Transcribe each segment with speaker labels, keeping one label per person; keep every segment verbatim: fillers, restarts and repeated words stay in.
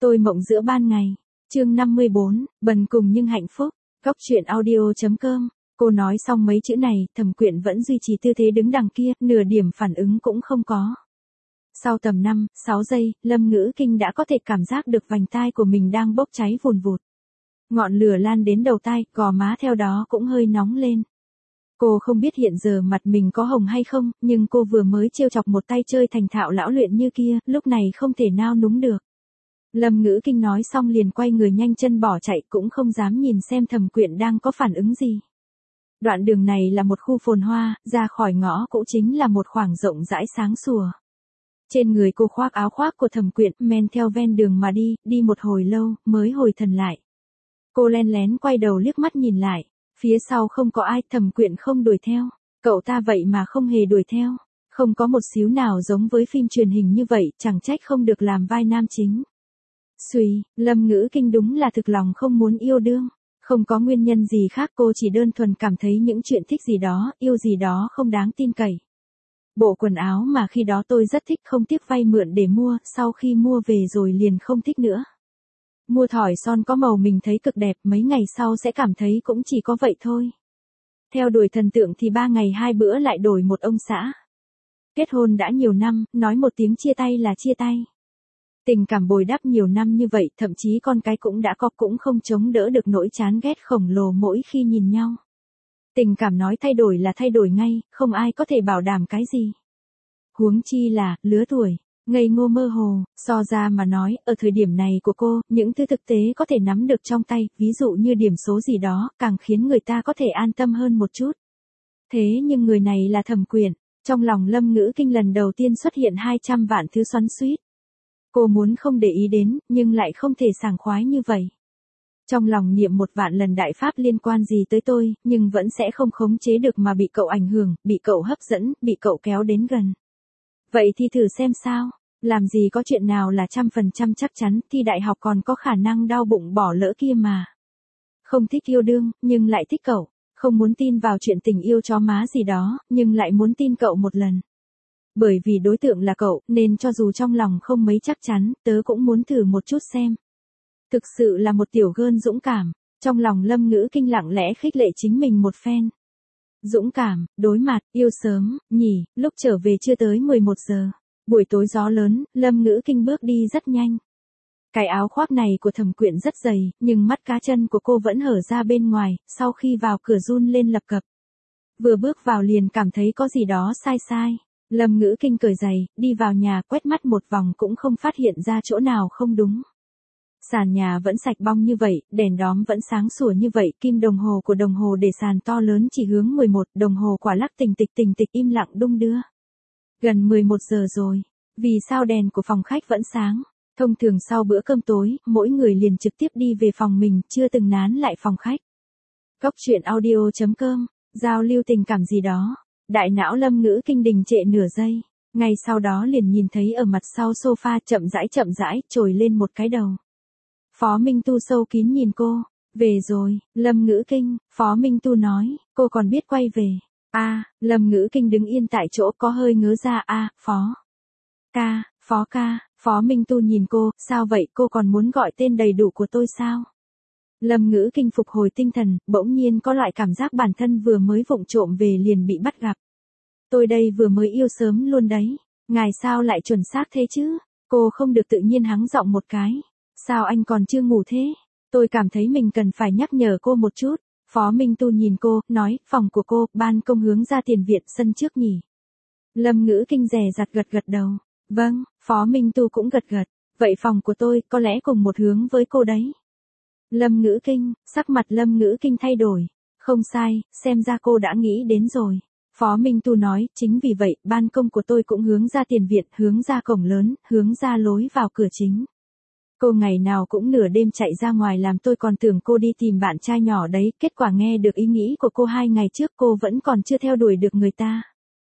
Speaker 1: Tôi mộng giữa ban ngày. Chương năm mươi bốn, bần cùng nhưng hạnh phúc. Góc truyện audio chấm com. Cô nói xong mấy chữ này, Thẩm Quyện vẫn duy trì tư thế đứng đằng kia, nửa điểm phản ứng cũng không có. Sau tầm năm, sáu giây, Lâm Ngữ Kinh đã có thể cảm giác được vành tai của mình đang bốc cháy vùn vụt. Ngọn lửa lan đến đầu tai, gò má theo đó cũng hơi nóng lên. Cô không biết hiện giờ mặt mình có hồng hay không, nhưng cô vừa mới trêu chọc một tay chơi thành thạo lão luyện như kia, lúc này không thể nao núng được. Lâm Ngữ Kinh nói xong liền quay người nhanh chân bỏ chạy, cũng không dám nhìn xem Thẩm Quyện đang có phản ứng gì. Đoạn đường này là một khu phồn hoa, ra khỏi ngõ cũng chính là một khoảng rộng rãi sáng sủa. Trên người cô khoác áo khoác của Thẩm Quyện, men theo ven đường mà đi, đi một hồi lâu, mới hồi thần lại. Cô len lén quay đầu liếc mắt nhìn lại, phía sau không có ai, Thẩm Quyện không đuổi theo. Cậu ta vậy mà không hề đuổi theo, không có một xíu nào giống với phim truyền hình như vậy, chẳng trách không được làm vai nam chính. Xùi, Lâm Ngữ Kinh đúng là thực lòng không muốn yêu đương, không có nguyên nhân gì khác, cô chỉ đơn thuần cảm thấy những chuyện thích gì đó, yêu gì đó không đáng tin cậy. Bộ quần áo mà khi đó tôi rất thích không tiếc vay mượn để mua, sau khi mua về rồi liền không thích nữa. Mua thỏi son có màu mình thấy cực đẹp, mấy ngày sau sẽ cảm thấy cũng chỉ có vậy thôi. Theo đuổi thần tượng thì ba ngày hai bữa lại đổi một ông xã. Kết hôn đã nhiều năm, nói một tiếng chia tay là chia tay. Tình cảm bồi đắp nhiều năm như vậy, thậm chí con cái cũng đã có, cũng không chống đỡ được nỗi chán ghét khổng lồ mỗi khi nhìn nhau. Tình cảm nói thay đổi là thay đổi ngay, không ai có thể bảo đảm cái gì. Huống chi là, lứa tuổi, ngây ngô mơ hồ, so ra mà nói, ở thời điểm này của cô, những thứ thực tế có thể nắm được trong tay, ví dụ như điểm số gì đó, càng khiến người ta có thể an tâm hơn một chút. Thế nhưng người này là Thẩm Quyện, trong lòng Lâm Ngữ Kinh lần đầu tiên xuất hiện hai trăm vạn thứ xoắn xuýt. Cô muốn không để ý đến, nhưng lại không thể sảng khoái như vậy. Trong lòng niệm một vạn lần đại pháp liên quan gì tới tôi, nhưng vẫn sẽ không khống chế được mà bị cậu ảnh hưởng, bị cậu hấp dẫn, bị cậu kéo đến gần. Vậy thì thử xem sao, làm gì có chuyện nào là trăm phần trăm chắc chắn, thi đại học còn có khả năng đau bụng bỏ lỡ kia mà. Không thích yêu đương, nhưng lại thích cậu, không muốn tin vào chuyện tình yêu chó má gì đó, nhưng lại muốn tin cậu một lần. Bởi vì đối tượng là cậu, nên cho dù trong lòng không mấy chắc chắn, tớ cũng muốn thử một chút xem. Thực sự là một tiểu gơn dũng cảm, trong lòng Lâm Ngữ Kinh lặng lẽ khích lệ chính mình một phen. Dũng cảm, đối mặt, yêu sớm, nhỉ, lúc trở về chưa tới mười một giờ. Buổi tối gió lớn, Lâm Ngữ Kinh bước đi rất nhanh. Cái áo khoác này của Thẩm Quyện rất dày, nhưng mắt cá chân của cô vẫn hở ra bên ngoài, sau khi vào cửa run lên lập cập. Vừa bước vào liền cảm thấy có gì đó sai sai. Lâm Ngữ Kinh cởi giày, đi vào nhà, quét mắt một vòng cũng không phát hiện ra chỗ nào không đúng. Sàn nhà vẫn sạch bong như vậy, đèn đóm vẫn sáng sủa như vậy, kim đồng hồ của đồng hồ để sàn to lớn chỉ hướng mười một, đồng hồ quả lắc tình tịch tình tịch im lặng đung đưa. Gần mười một giờ rồi, vì sao đèn của phòng khách vẫn sáng? Thông thường sau bữa cơm tối, mỗi người liền trực tiếp đi về phòng mình, chưa từng nán lại phòng khách. Góc truyện audio chấm com, giao lưu tình cảm gì đó. Đại não Lâm Ngữ Kinh đình trệ nửa giây, ngay sau đó liền nhìn thấy ở mặt sau sofa chậm rãi chậm rãi trồi lên một cái đầu. Phó Minh Tu sâu kín nhìn cô, về rồi, Lâm Ngữ Kinh, Phó Minh Tu nói, cô còn biết quay về. A, à, Lâm Ngữ Kinh đứng yên tại chỗ có hơi ngớ ra, a, à, Phó ca, Phó ca, Phó Minh Tu nhìn cô, sao vậy, cô còn muốn gọi tên đầy đủ của tôi sao? Lâm Ngữ Kinh phục hồi tinh thần, bỗng nhiên có loại cảm giác bản thân vừa mới vụng trộm về liền bị bắt gặp. Tôi đây vừa mới yêu sớm luôn đấy, ngài sao lại chuẩn xác thế chứ? Cô không được tự nhiên hắng giọng một cái. Sao anh còn chưa ngủ thế? Tôi cảm thấy mình cần phải nhắc nhở cô một chút. Phó Minh Tu nhìn cô, nói, phòng của cô, ban công hướng ra tiền viện sân trước nhỉ. Lâm Ngữ Kinh dè dặt gật gật đầu. Vâng, Phó Minh Tu cũng gật gật. Vậy phòng của tôi, có lẽ cùng một hướng với cô đấy. Lâm Ngữ Kinh, sắc mặt Lâm Ngữ Kinh thay đổi. Không sai, xem ra cô đã nghĩ đến rồi. Phó Minh Tu nói, chính vì vậy, ban công của tôi cũng hướng ra tiền viện, hướng ra cổng lớn, hướng ra lối vào cửa chính. Cô ngày nào cũng nửa đêm chạy ra ngoài làm tôi còn tưởng cô đi tìm bạn trai nhỏ đấy, kết quả nghe được ý nghĩ của cô hai ngày trước cô vẫn còn chưa theo đuổi được người ta.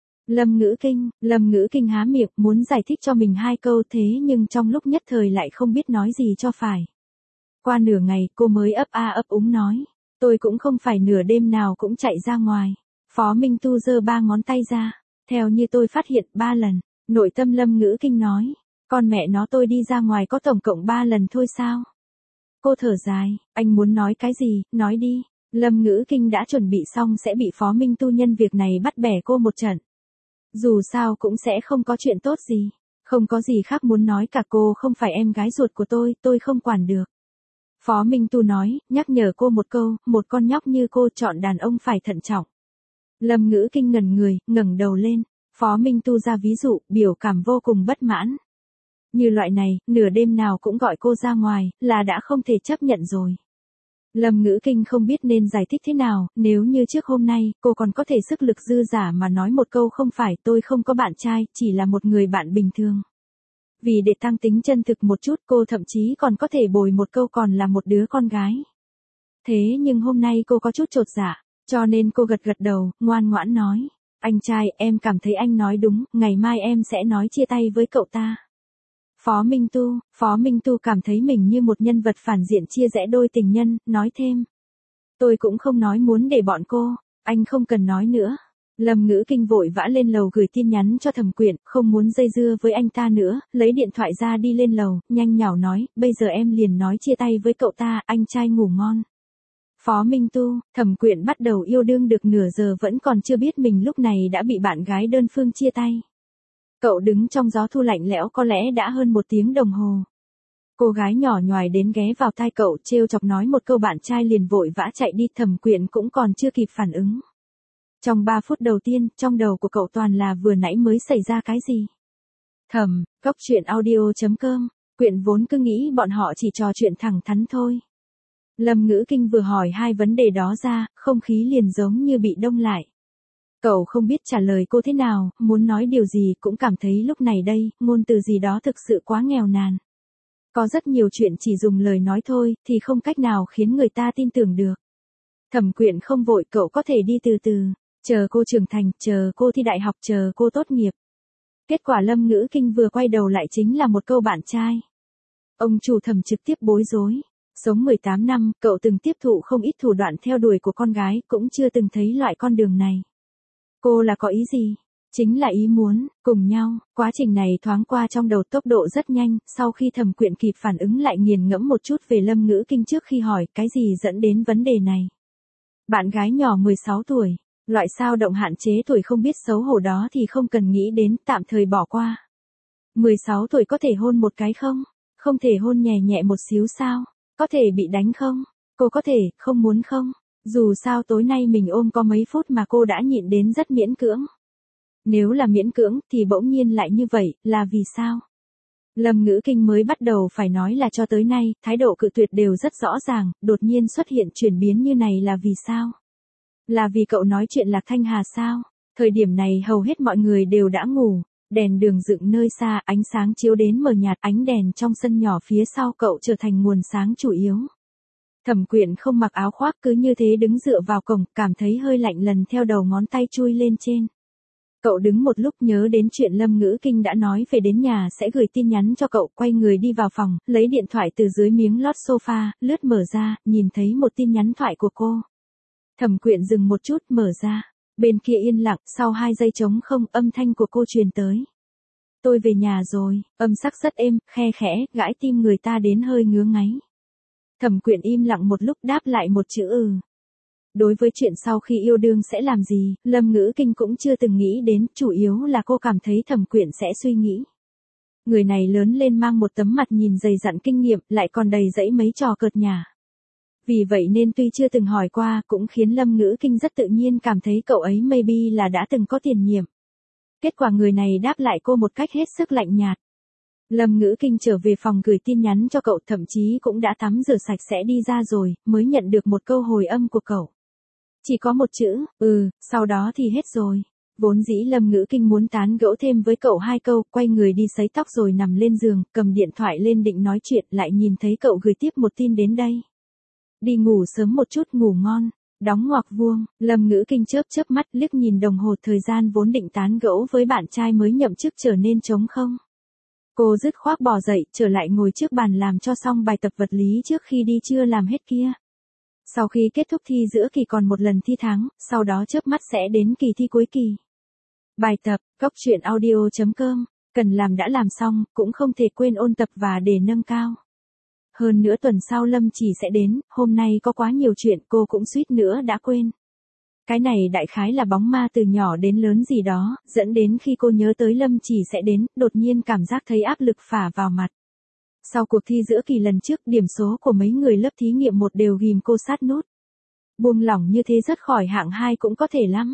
Speaker 1: Lâm Ngữ Kinh, Lâm Ngữ Kinh há miệng muốn giải thích cho mình hai câu thế nhưng trong lúc nhất thời lại không biết nói gì cho phải. Qua nửa ngày cô mới ấp a ấp úng nói, tôi cũng không phải nửa đêm nào cũng chạy ra ngoài. Phó Minh Tu giơ ba ngón tay ra, theo như tôi phát hiện ba lần, nội tâm Lâm Ngữ Kinh nói. Con mẹ nó tôi đi ra ngoài có tổng cộng ba lần thôi sao? Cô thở dài, anh muốn nói cái gì, nói đi. Lâm Ngữ Kinh đã chuẩn bị xong sẽ bị Phó Minh Tu nhân việc này bắt bẻ cô một trận. Dù sao cũng sẽ không có chuyện tốt gì. Không có gì khác muốn nói cả, cô không phải em gái ruột của tôi, tôi không quản được. Phó Minh Tu nói, nhắc nhở cô một câu, một con nhóc như cô chọn đàn ông phải thận trọng. Lâm Ngữ Kinh ngẩn người, ngẩng đầu lên. Phó Minh Tu ra ví dụ, biểu cảm vô cùng bất mãn. Như loại này, nửa đêm nào cũng gọi cô ra ngoài, là đã không thể chấp nhận rồi. Lâm Ngữ Kinh không biết nên giải thích thế nào, nếu như trước hôm nay, cô còn có thể sức lực dư giả mà nói một câu không phải, tôi không có bạn trai, chỉ là một người bạn bình thường. Vì để tăng tính chân thực một chút, cô thậm chí còn có thể bồi một câu còn là một đứa con gái. Thế nhưng hôm nay cô có chút chột dạ, cho nên cô gật gật đầu, ngoan ngoãn nói. Anh trai, em cảm thấy anh nói đúng, ngày mai em sẽ nói chia tay với cậu ta. Phó Minh Tu, Phó Minh Tu cảm thấy mình như một nhân vật phản diện chia rẽ đôi tình nhân, nói thêm. Tôi cũng không nói muốn để bọn cô, anh không cần nói nữa. Lâm Ngữ Kinh vội vã lên lầu gửi tin nhắn cho Thẩm Quyện, không muốn dây dưa với anh ta nữa, lấy điện thoại ra đi lên lầu, nhanh nhảu nói, bây giờ em liền nói chia tay với cậu ta, anh trai ngủ ngon. Phó Minh Tu, Thẩm Quyện bắt đầu yêu đương được nửa giờ vẫn còn chưa biết mình lúc này đã bị bạn gái đơn phương chia tay. Cậu đứng trong gió thu lạnh lẽo có lẽ đã hơn một tiếng đồng hồ. Cô gái nhỏ nhoài đến ghé vào tai cậu trêu chọc nói một câu, bạn trai liền vội vã chạy đi, Thẩm Quyện cũng còn chưa kịp phản ứng. Trong ba phút đầu tiên, trong đầu của cậu toàn là vừa nãy mới xảy ra cái gì. Thầm, Cóc Truyện Audio chấm com, Quyện vốn cứ nghĩ bọn họ chỉ trò chuyện thẳng thắn thôi. Lâm Ngữ Kinh vừa hỏi hai vấn đề đó ra, không khí liền giống như bị đông lại. Cậu không biết trả lời cô thế nào, muốn nói điều gì cũng cảm thấy lúc này đây, ngôn từ gì đó thực sự quá nghèo nàn. Có rất nhiều chuyện chỉ dùng lời nói thôi, thì không cách nào khiến người ta tin tưởng được. Thẩm Quyện không vội, cậu có thể đi từ từ, chờ cô trưởng thành, chờ cô thi đại học, chờ cô tốt nghiệp. Kết quả Lâm Ngữ Kinh vừa quay đầu lại chính là một câu bạn trai. Ông chủ Thẩm trực tiếp bối rối. Sống mười tám năm, cậu từng tiếp thụ không ít thủ đoạn theo đuổi của con gái, cũng chưa từng thấy loại con đường này. Cô là có ý gì? Chính là ý muốn, cùng nhau, quá trình này thoáng qua trong đầu tốc độ rất nhanh, sau khi Thẩm Quyện kịp phản ứng lại nghiền ngẫm một chút về Lâm Ngữ Kinh trước khi hỏi cái gì dẫn đến vấn đề này. Bạn gái nhỏ mười sáu tuổi, loại sao động hạn chế tuổi không biết xấu hổ đó thì không cần nghĩ đến, tạm thời bỏ qua. mười sáu tuổi có thể hôn một cái không? Không thể hôn nhẹ nhẹ một xíu sao? Có thể bị đánh không? Cô có thể, không muốn không? Dù sao tối nay mình ôm có mấy phút mà cô đã nhịn đến rất miễn cưỡng. Nếu là miễn cưỡng thì bỗng nhiên lại như vậy, là vì sao? Lâm Ngữ Kinh mới bắt đầu phải nói là cho tới nay, thái độ cự tuyệt đều rất rõ ràng, đột nhiên xuất hiện chuyển biến như này là vì sao? Là vì cậu nói chuyện Lạc Thanh Hà sao? Thời điểm này hầu hết mọi người đều đã ngủ, đèn đường dựng nơi xa, ánh sáng chiếu đến mờ nhạt, ánh đèn trong sân nhỏ phía sau cậu trở thành nguồn sáng chủ yếu. Thẩm Quyện không mặc áo khoác cứ như thế đứng dựa vào cổng, cảm thấy hơi lạnh lần theo đầu ngón tay chui lên trên. Cậu đứng một lúc nhớ đến chuyện Lâm Ngữ Kinh đã nói về đến nhà sẽ gửi tin nhắn cho cậu, quay người đi vào phòng, lấy điện thoại từ dưới miếng lót sofa, lướt mở ra, nhìn thấy một tin nhắn thoại của cô. Thẩm Quyện dừng một chút, mở ra. Bên kia yên lặng, sau hai giây trống không, âm thanh của cô truyền tới. Tôi về nhà rồi, âm sắc rất êm, khe khẽ, gãi tim người ta đến hơi ngứa ngáy. Thẩm Quyện im lặng một lúc đáp lại một chữ ừ. Đối với chuyện sau khi yêu đương sẽ làm gì, Lâm Ngữ Kinh cũng chưa từng nghĩ đến, chủ yếu là cô cảm thấy Thẩm Quyện sẽ suy nghĩ. Người này lớn lên mang một tấm mặt nhìn dày dặn kinh nghiệm, lại còn đầy dẫy mấy trò cợt nhả. Vì vậy nên tuy chưa từng hỏi qua, cũng khiến Lâm Ngữ Kinh rất tự nhiên cảm thấy cậu ấy maybe là đã từng có tiền nhiệm. Kết quả người này đáp lại cô một cách hết sức lạnh nhạt. Lâm Ngữ Kinh trở về phòng gửi tin nhắn cho cậu, thậm chí cũng đã tắm rửa sạch sẽ đi ra rồi, mới nhận được một câu hồi âm của cậu. Chỉ có một chữ, ừ, sau đó thì hết rồi. Vốn dĩ Lâm Ngữ Kinh muốn tán gẫu thêm với cậu hai câu, quay người đi sấy tóc rồi nằm lên giường, cầm điện thoại lên định nói chuyện, lại nhìn thấy cậu gửi tiếp một tin đến đây. Đi ngủ sớm một chút, ngủ ngon. Đóng ngoặc vuông, Lâm Ngữ Kinh chớp chớp mắt, liếc nhìn đồng hồ, thời gian vốn định tán gẫu với bạn trai mới nhậm chức trở nên trống không. Cô dứt khoát bò dậy, trở lại ngồi trước bàn làm cho xong bài tập vật lý trước khi đi chưa làm hết kia. Sau khi kết thúc thi giữa kỳ còn một lần thi tháng, sau đó chớp mắt sẽ đến kỳ thi cuối kỳ. Bài tập, Cóc Truyện Audio chấm com Cần làm đã làm xong, cũng không thể quên ôn tập và để nâng cao. Hơn nữa tuần sau Lâm Chỉ sẽ đến, hôm nay có quá nhiều chuyện cô cũng suýt nữa đã quên. Cái này đại khái là bóng ma từ nhỏ đến lớn gì đó, dẫn đến khi cô nhớ tới Lâm Chỉ sẽ đến, đột nhiên cảm giác thấy áp lực phả vào mặt. Sau cuộc thi giữa kỳ lần trước, điểm số của mấy người lớp thí nghiệm một đều ghim cô sát nút. Buông lỏng như thế rất khỏi hạng hai cũng có thể lắm.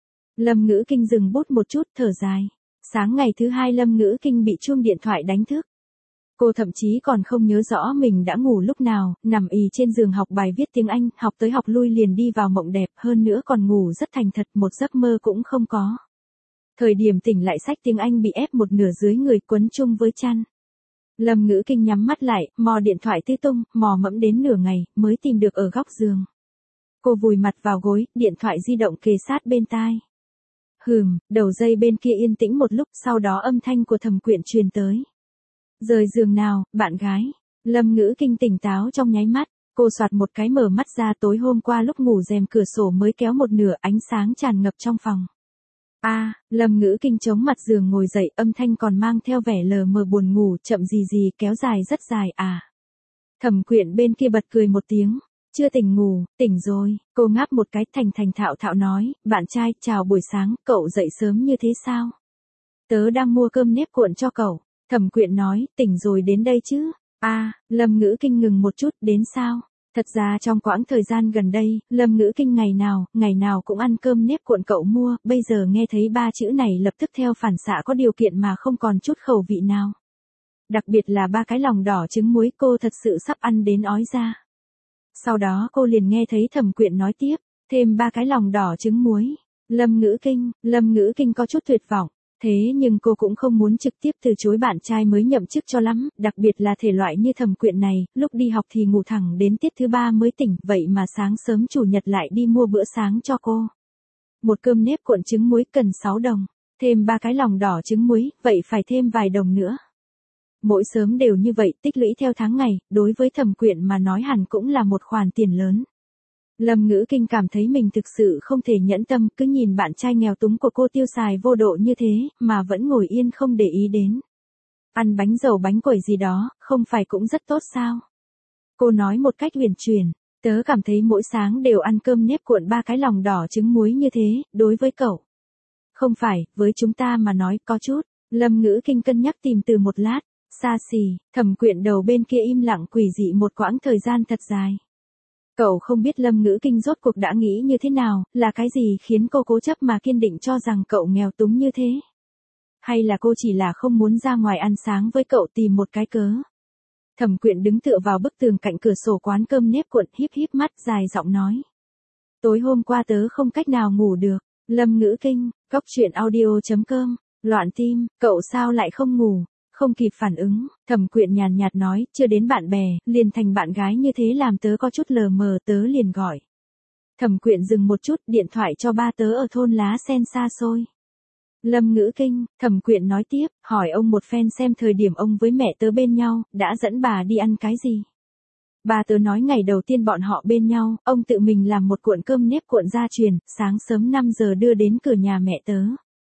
Speaker 1: Lâm Ngữ Kinh dừng bút một chút, thở dài. Sáng ngày thứ hai Lâm Ngữ Kinh bị chuông điện thoại đánh thức. Cô thậm chí còn không nhớ rõ mình đã ngủ lúc nào, nằm ì trên giường học bài viết tiếng Anh, học tới học lui liền đi vào mộng đẹp, hơn nữa còn ngủ rất thành thật, một giấc mơ cũng không có. Thời điểm tỉnh lại sách tiếng Anh bị ép một nửa dưới người quấn chung với chăn. Lâm Ngữ Kinh nhắm mắt lại, mò điện thoại tứ tung, mò mẫm đến nửa ngày, mới tìm được ở góc giường. Cô vùi mặt vào gối, điện thoại di động kề sát bên tai. Hừm, đầu dây bên kia yên tĩnh một lúc, sau đó âm thanh của Thẩm Quyện truyền tới. Rời giường nào, bạn gái. Lâm Ngữ Kinh tỉnh táo trong nháy mắt, cô soạt một cái mở mắt ra, tối hôm qua lúc ngủ rèm cửa sổ mới kéo một nửa, ánh sáng tràn ngập trong phòng. A, à, Lâm Ngữ Kinh chống mặt giường ngồi dậy, âm thanh còn mang theo vẻ lờ mờ buồn ngủ, chậm gì gì, kéo dài rất dài à. Thẩm Quyện bên kia bật cười một tiếng. Chưa tỉnh ngủ, tỉnh rồi, cô ngáp một cái, thành thành thạo thạo nói, bạn trai, chào buổi sáng, cậu dậy sớm như thế sao? Tớ đang mua cơm nếp cuộn cho cậu. Thẩm Quyện nói, tỉnh rồi đến đây chứ? A, à, Lâm Ngữ Kinh ngừng một chút, đến sao? Thật ra trong quãng thời gian gần đây, Lâm Ngữ Kinh ngày nào, ngày nào cũng ăn cơm nếp cuộn cậu mua, bây giờ nghe thấy ba chữ này lập tức theo phản xạ có điều kiện mà không còn chút khẩu vị nào. Đặc biệt là ba cái lòng đỏ trứng muối, cô thật sự sắp ăn đến ói ra. Sau đó cô liền nghe thấy Thẩm Quyện nói tiếp, thêm ba cái lòng đỏ trứng muối. Lâm Ngữ Kinh, Lâm Ngữ Kinh có chút tuyệt vọng, thế nhưng cô cũng không muốn trực tiếp từ chối bạn trai mới nhậm chức cho lắm, đặc biệt là thể loại như Thẩm Quyện này, lúc đi học thì ngủ thẳng đến tiết thứ ba mới tỉnh, vậy mà sáng sớm chủ nhật lại đi mua bữa sáng cho cô. Một cơm nếp cuộn trứng muối cần sáu đồng, thêm ba cái lòng đỏ trứng muối, vậy phải thêm vài đồng nữa. Mỗi sớm đều như vậy, tích lũy theo tháng ngày, đối với Thẩm Quyện mà nói hẳn cũng là một khoản tiền lớn. Lâm Ngữ Kinh cảm thấy mình thực sự không thể nhẫn tâm, cứ nhìn bạn trai nghèo túng của cô tiêu xài vô độ như thế, mà vẫn ngồi yên không để ý đến. Ăn bánh dầu bánh quẩy gì đó, không phải cũng rất tốt sao? Cô nói một cách huyền chuyển, tớ cảm thấy mỗi sáng đều ăn cơm nếp cuộn ba cái lòng đỏ trứng muối như thế, đối với cậu. Không phải, với chúng ta mà nói, có chút. Lâm Ngữ Kinh cân nhắc tìm từ một lát. Xa xỉ, Thẩm Quyện đầu bên kia im lặng quỷ dị một quãng thời gian thật dài. Cậu không biết Lâm Ngữ Kinh rốt cuộc đã nghĩ như thế nào, là cái gì khiến cô cố chấp mà kiên định cho rằng cậu nghèo túng như thế? Hay là cô chỉ là không muốn ra ngoài ăn sáng với cậu tìm một cái cớ? Thẩm Quyện đứng tựa vào bức tường cạnh cửa sổ quán cơm nếp cuộn, híp híp mắt, dài giọng nói. Tối hôm qua tớ không cách nào ngủ được. Lâm Ngữ Kinh, cóc truyện audio chấm com, loạn tim, cậu sao lại không ngủ? Không kịp phản ứng, Thẩm Quyện nhàn nhạt nói, chưa đến bạn bè, liền thành bạn gái như thế làm tớ có chút lờ mờ, tớ liền gọi. Thẩm Quyện dừng một chút, điện thoại cho ba tớ ở thôn Lá Sen xa xôi. Lâm Ngữ Kinh, Thẩm Quyện nói tiếp, hỏi ông một phen xem thời điểm ông với mẹ tớ bên nhau, đã dẫn bà đi ăn cái gì. Ba tớ nói ngày đầu tiên bọn họ bên nhau, ông tự mình làm một cuộn cơm nếp cuộn gia truyền, sáng sớm năm giờ đưa đến cửa nhà mẹ tớ.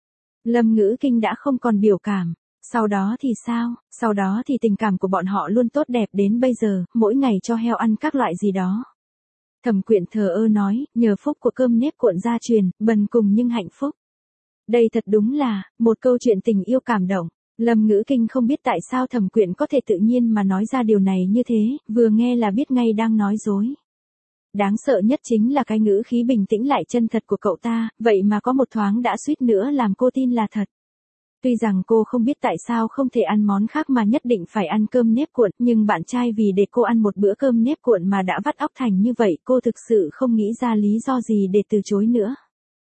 Speaker 1: Lâm Ngữ Kinh đã không còn biểu cảm. Sau đó thì sao, sau đó thì tình cảm của bọn họ luôn tốt đẹp đến bây giờ, mỗi ngày cho heo ăn các loại gì đó. Thẩm Quyện thờ ơ nói, nhờ phúc của cơm nếp cuộn gia truyền, bần cùng nhưng hạnh phúc. Đây thật đúng là, một câu chuyện tình yêu cảm động. Lâm Ngữ Kinh không biết tại sao Thẩm Quyện có thể tự nhiên mà nói ra điều này như thế, vừa nghe là biết ngay đang nói dối. Đáng sợ nhất chính là cái ngữ khí bình tĩnh lại chân thật của cậu ta, vậy mà có một thoáng đã suýt nữa làm cô tin là thật. Tuy rằng cô không biết tại sao không thể ăn món khác mà nhất định phải ăn cơm nếp cuộn, nhưng bạn trai vì để cô ăn một bữa cơm nếp cuộn mà đã vắt óc thành như vậy, cô thực sự không nghĩ ra lý do gì để từ chối nữa.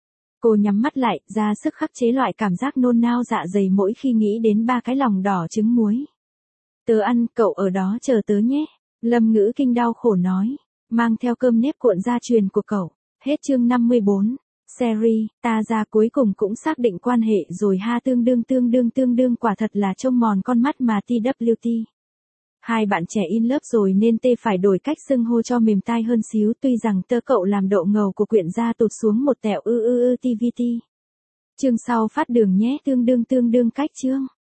Speaker 1: Cô nhắm mắt lại, ra sức khắc chế loại cảm giác nôn nao dạ dày mỗi khi nghĩ đến ba cái lòng đỏ trứng muối. Tớ ăn, cậu ở đó chờ tớ nhé. Lâm Ngữ Kinh đau khổ nói, mang theo cơm nếp cuộn gia truyền của cậu. Hết chương năm mươi bốn. Series, ta ra cuối cùng cũng xác định quan hệ rồi ha, tương đương tương đương tương đương quả thật là trông mòn con mắt mà tê vê tê. Hai bạn trẻ in lớp rồi nên tê phải đổi cách xưng hô cho mềm tai hơn xíu, tuy rằng tơ cậu làm độ ngầu của quyển gia tụt xuống một tẹo ư ư ư tê vê tê. Chương sau phát đường nhé, tương đương tương đương cách chương.